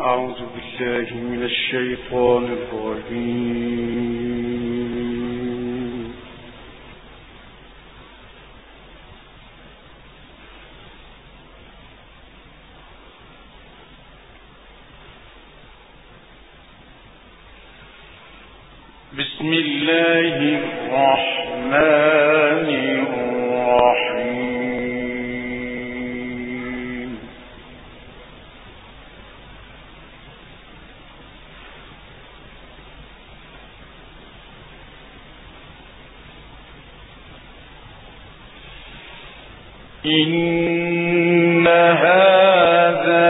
أعوذ بالله من الشيطان الرجيم. بسم الله الرحمن الرحيم. إن هذا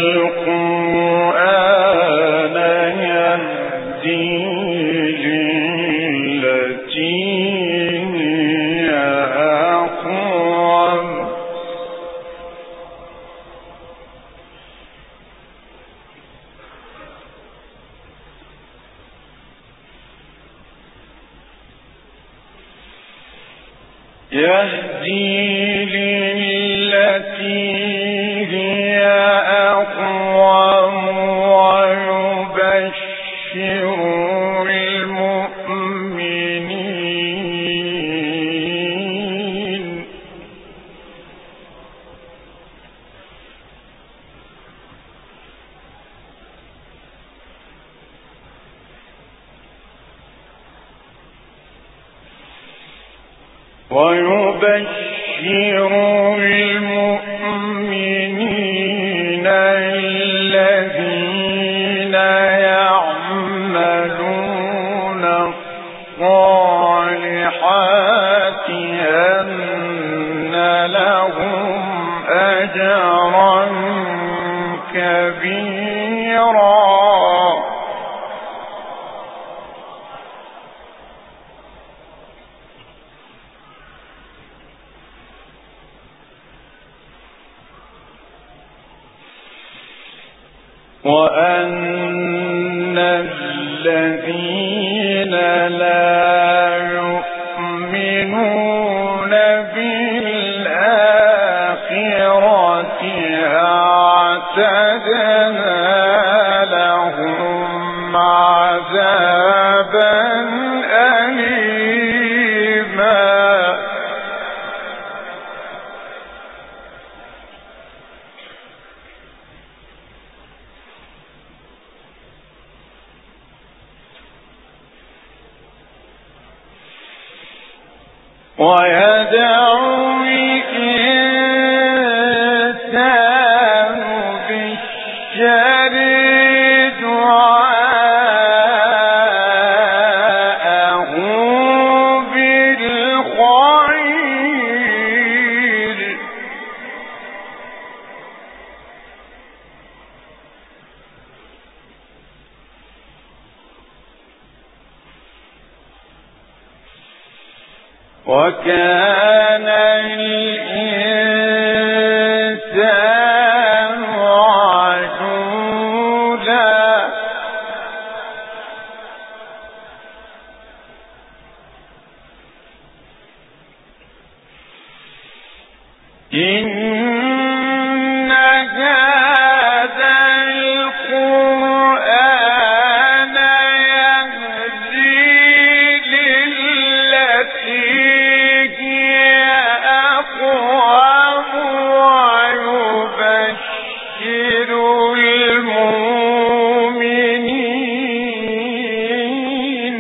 القرآن يهدي للتي هي أقوم ويبشر المؤمنين الذين يعملون الصالحات أن لهم أجرا كبيرا. وأن الذين لا يؤمنون بالآخرة أعتدنا لهم عذابا أليما. ويدعو الإنسان بالشر دعاءه بالخير. وكان الإنسان عجولا. إن هذا القرآن يهدي للتي ويبشر المؤمنين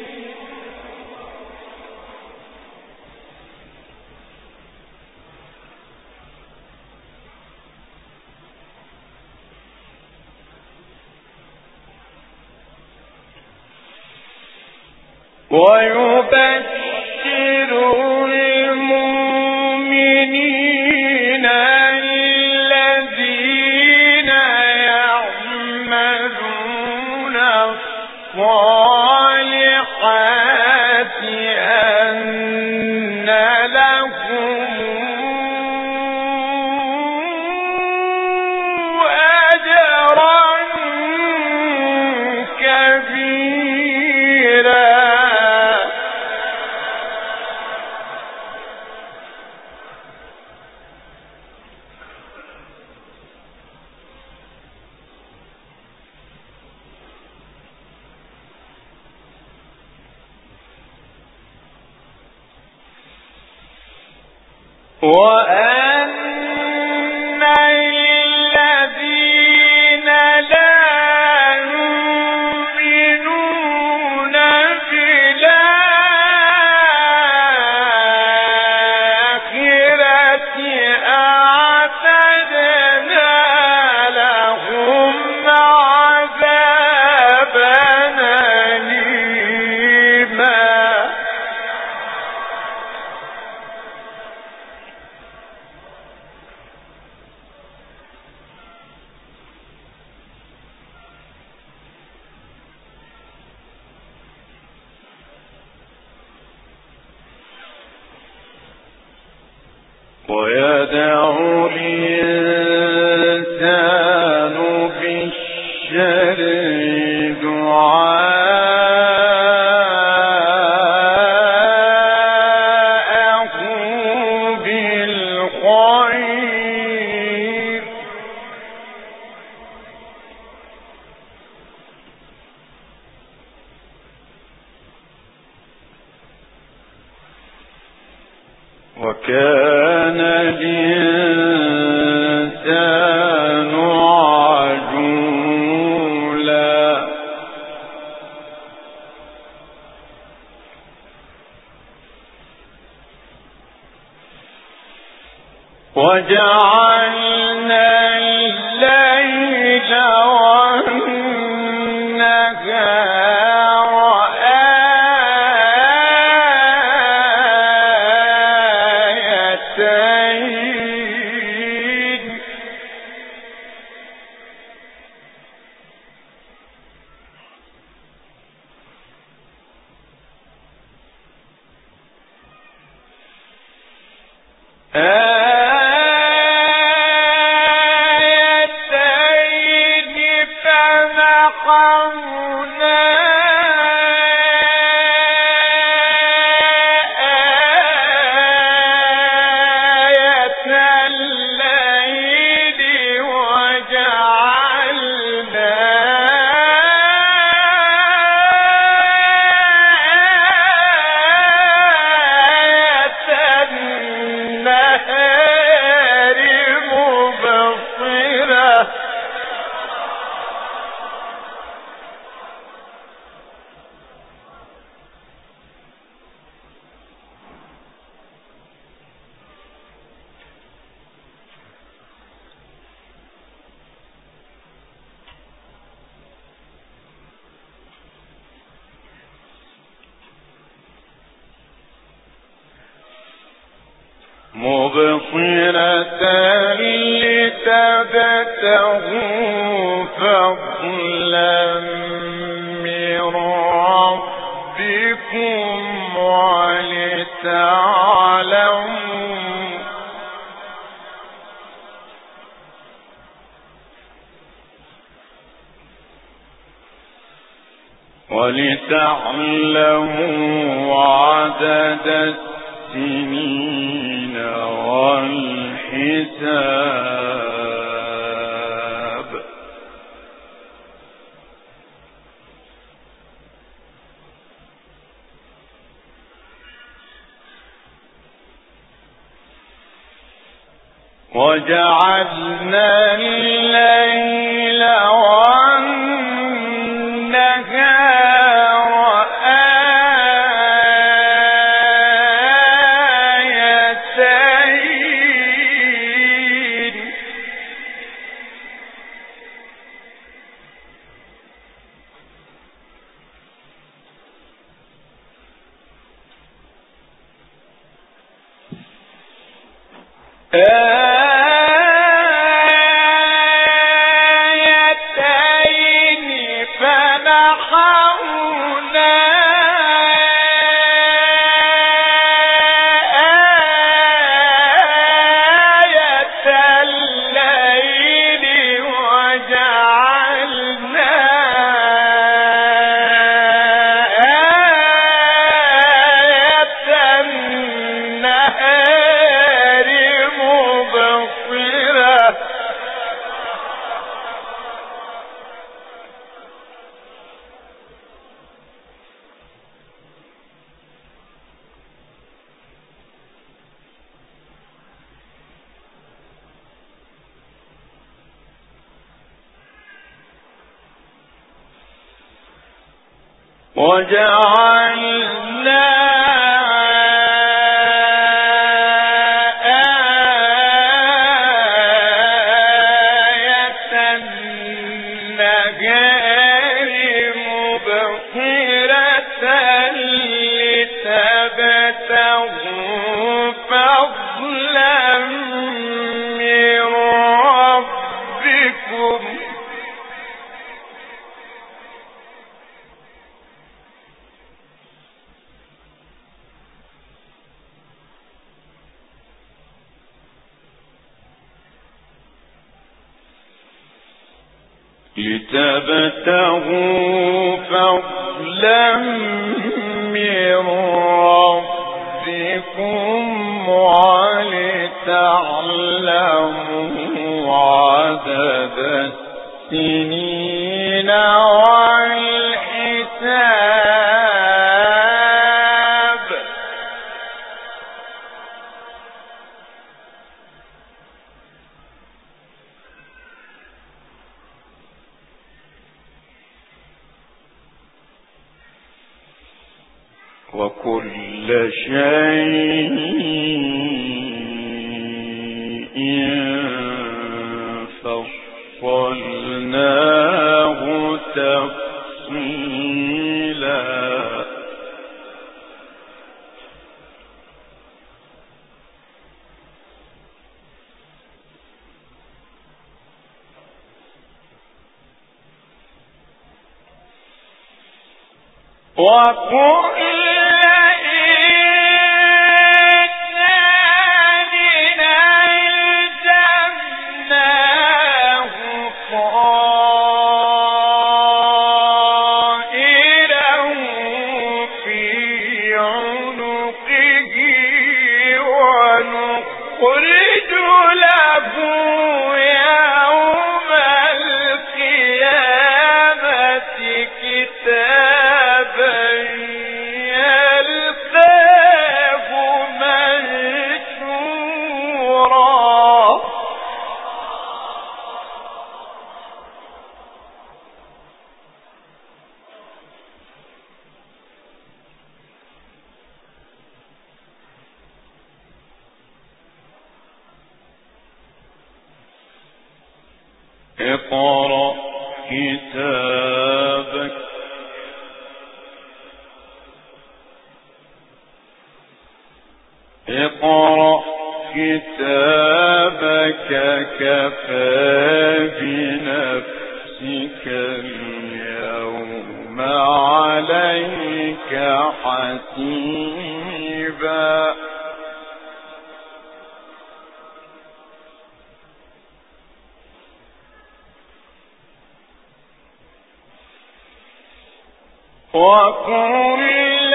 الذين يعملون الصالحات أن لهم أجرا كبيرا. وأن الذين لا يؤمنون بالآخرة أعتدنا لهم عذابا أليما. ويدعو الإنسان بالشر دعاءه بالخير وكان الإنسان عجولا. وجعلنا الليل والنهار آيتين فمحونا آية الليل وجعلنا آية النهار مبصرة لتبتغوا فضلا من ربكم ولتعلموا عدد السنين والحساب وجعلنا الليل والنهار آيتين فمحونا آية الليل وجعلنا آية النهار مبصرة وجعلنا لتبتغوا فضلا من ربكم ولتعلموا عدد السنين والحساب. وكل شيء فصلناه تفصيلا. وكل اقرأ كتابك كفى بنفسك اليوم عليك حسيبا. وكل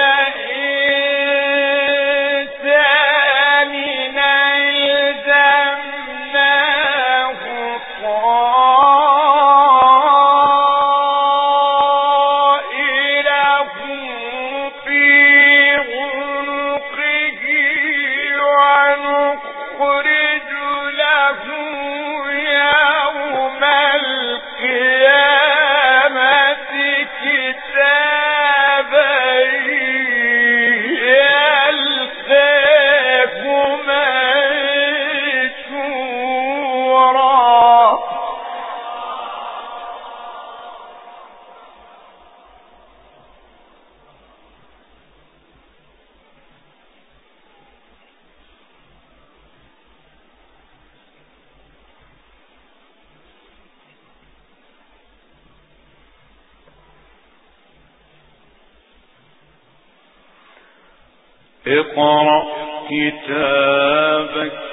إنسان ألزمناه طائره في عنقه ونخرج له يوم القيامة كتابا يلقاه منشورا. اقرأ كتابك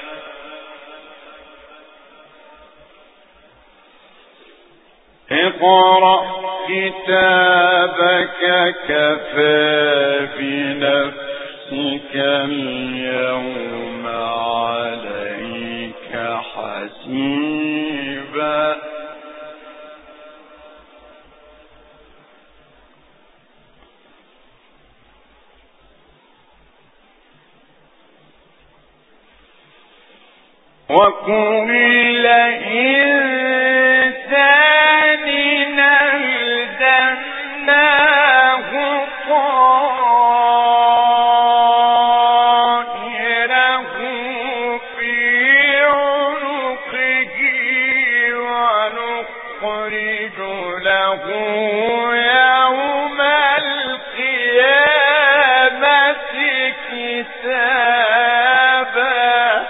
كفى بنفسك اليوم عليك حسيبا. وكل إنسان ألزمناه له يوم القيامة كتابا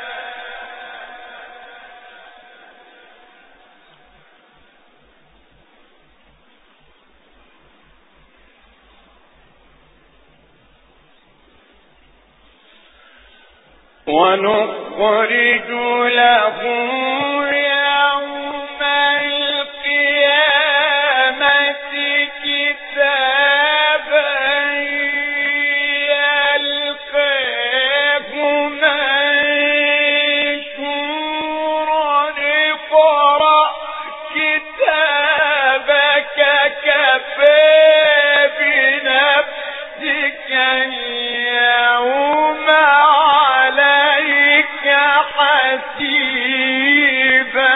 ونخرج له يوم القيامة كتابا يلقاه منشورا اقرأ كتابك كفى بنفسك اليوم عليك حسيبا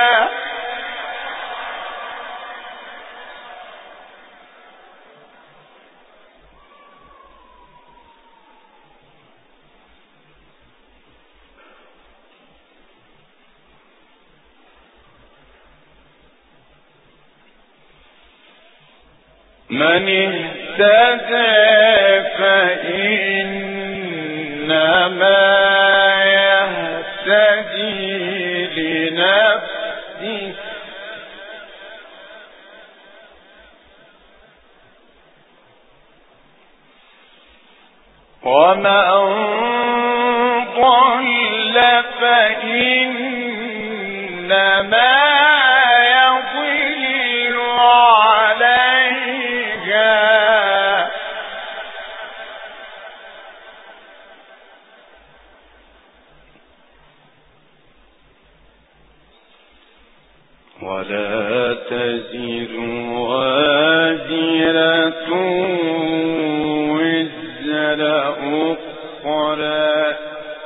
من اهتدى فإنما يهتدي لنفسه ومن ضل فإنما يضل عليها ولا تزر وازرة وزر أخرى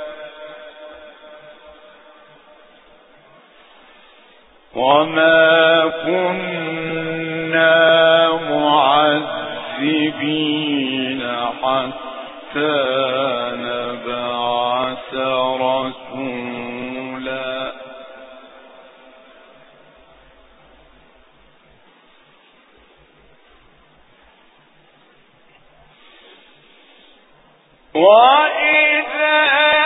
وما كنا معذبين حتى نبعث رسولا وإذا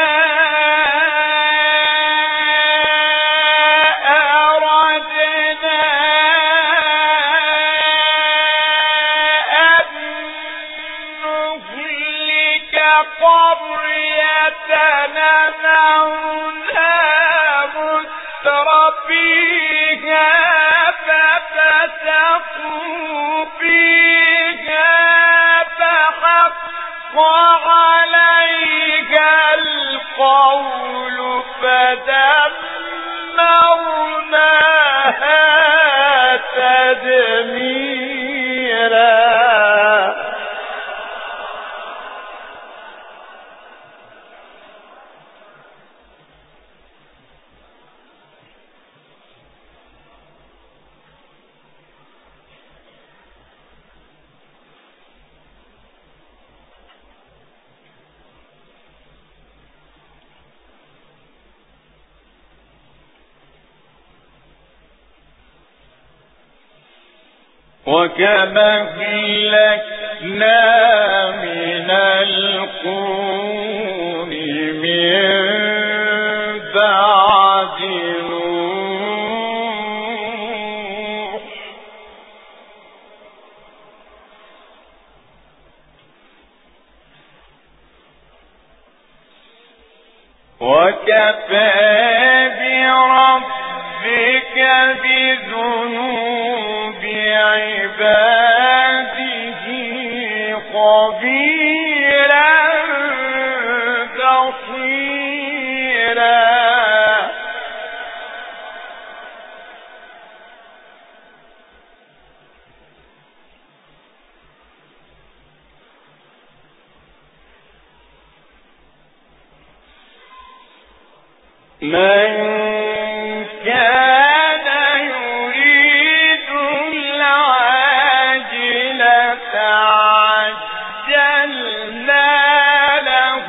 أردنا أن نهلك قرية أمرنا مترفيها ففسقوا فيها فحق عليها القول فدمرناها تدميرا وكما أهلكنا من القرون من بعد نوح وكفى بربك بذنوب عباده خبيرا بصيرا من كان يريد العاجلة عجلنا له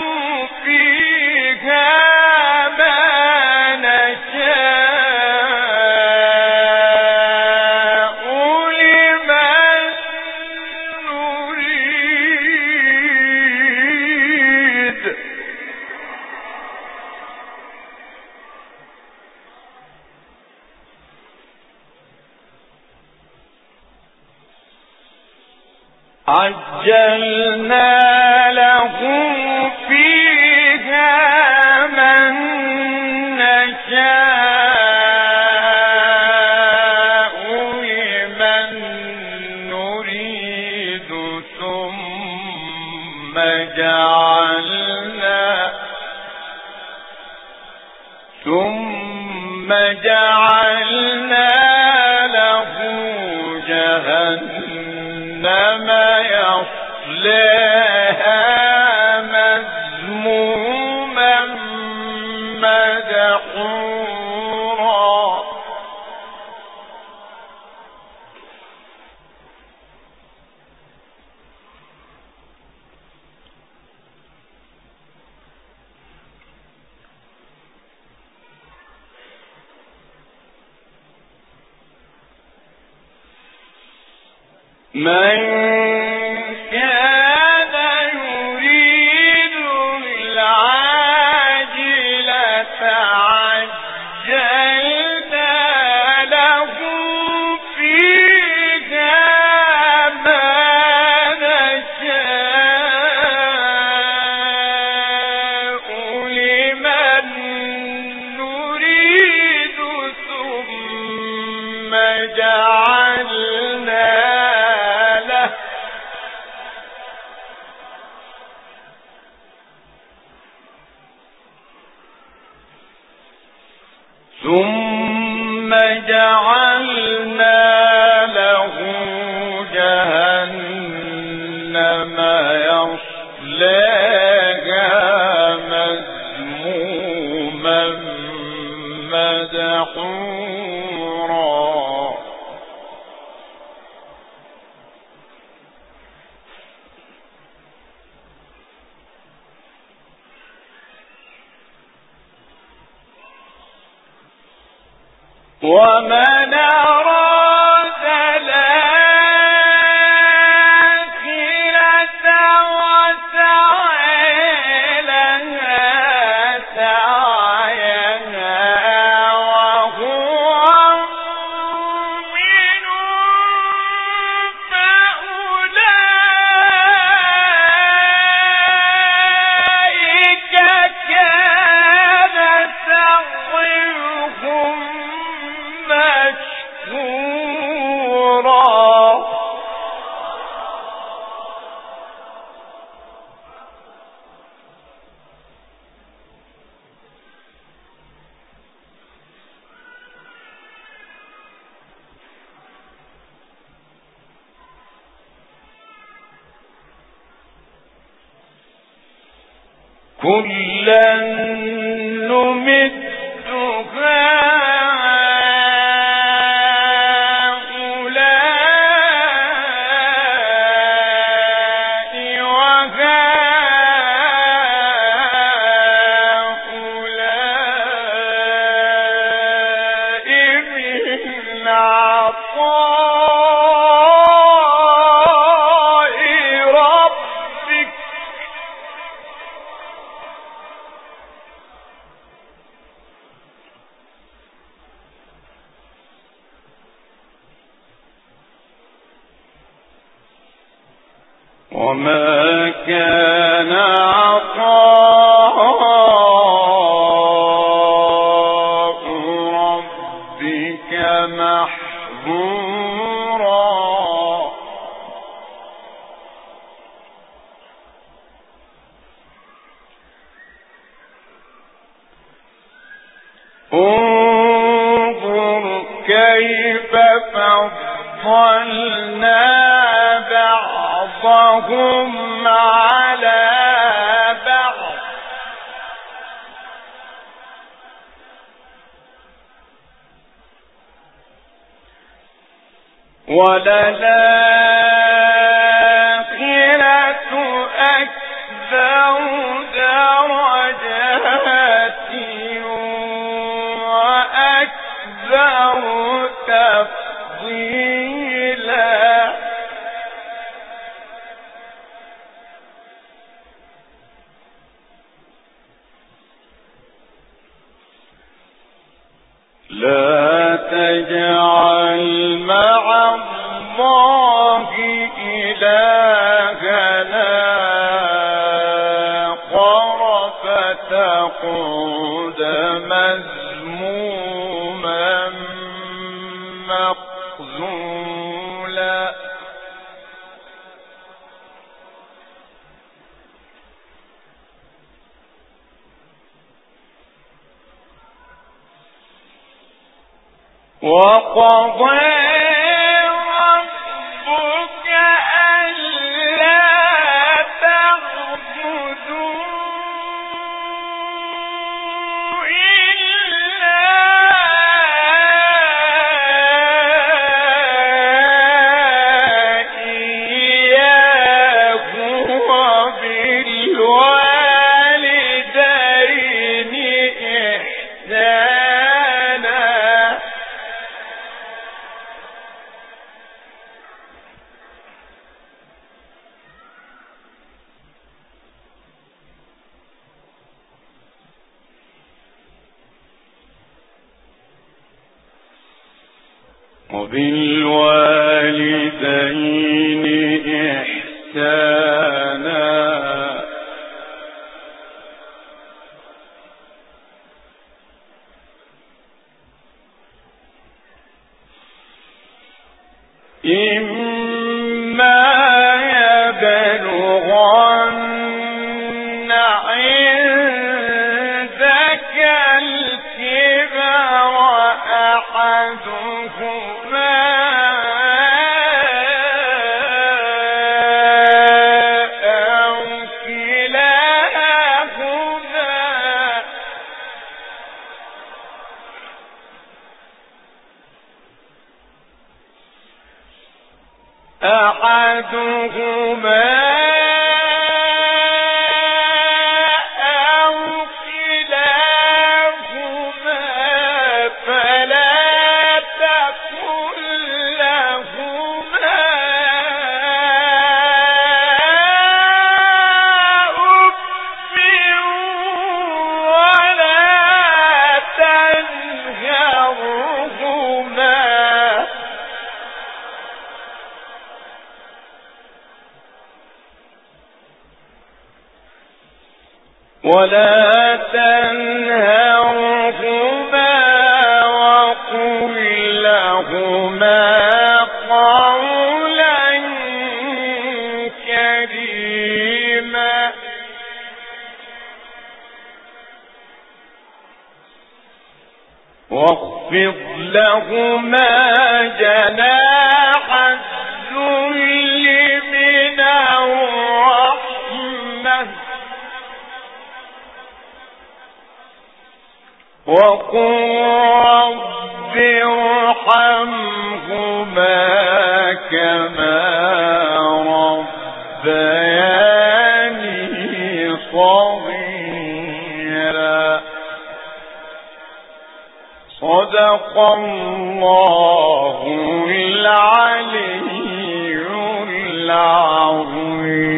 فيها ما نشاء عجلنا له فيها من نشاء لمن نريد ثم جعلنا له جهنم يصلاها مذموما مدحورا من كان يريد العاجلة عجلنا له فيها ما نشاء لمن نريد ثم جعلنا له جهنم يصلاها مذموما مدحورا ومن أراد الآخرة وسعى لها سعيها وهو مؤمن فأولئك كان سعيهم مشكورا كلا نمد وما كان عطاء ربك محظورا انظر كيف فضلنا بعضهم على بعض وللآخرة أكبر درجات وأكبر تفضيلا لا تجعل مع الله إلها وقضى ربك ألا تعبدوا وبالوالدين إحسانا إما يبلغن عندك الكبر أحدهما أو كلاهما فلا تقل لهما أف ولا تنهرهما وقل لهما قولا كريما واخفض لهما جناح الذل من الرحمة وقل رب ارحمهما كما ربياني صغيرا صدق الله العلي العظيم.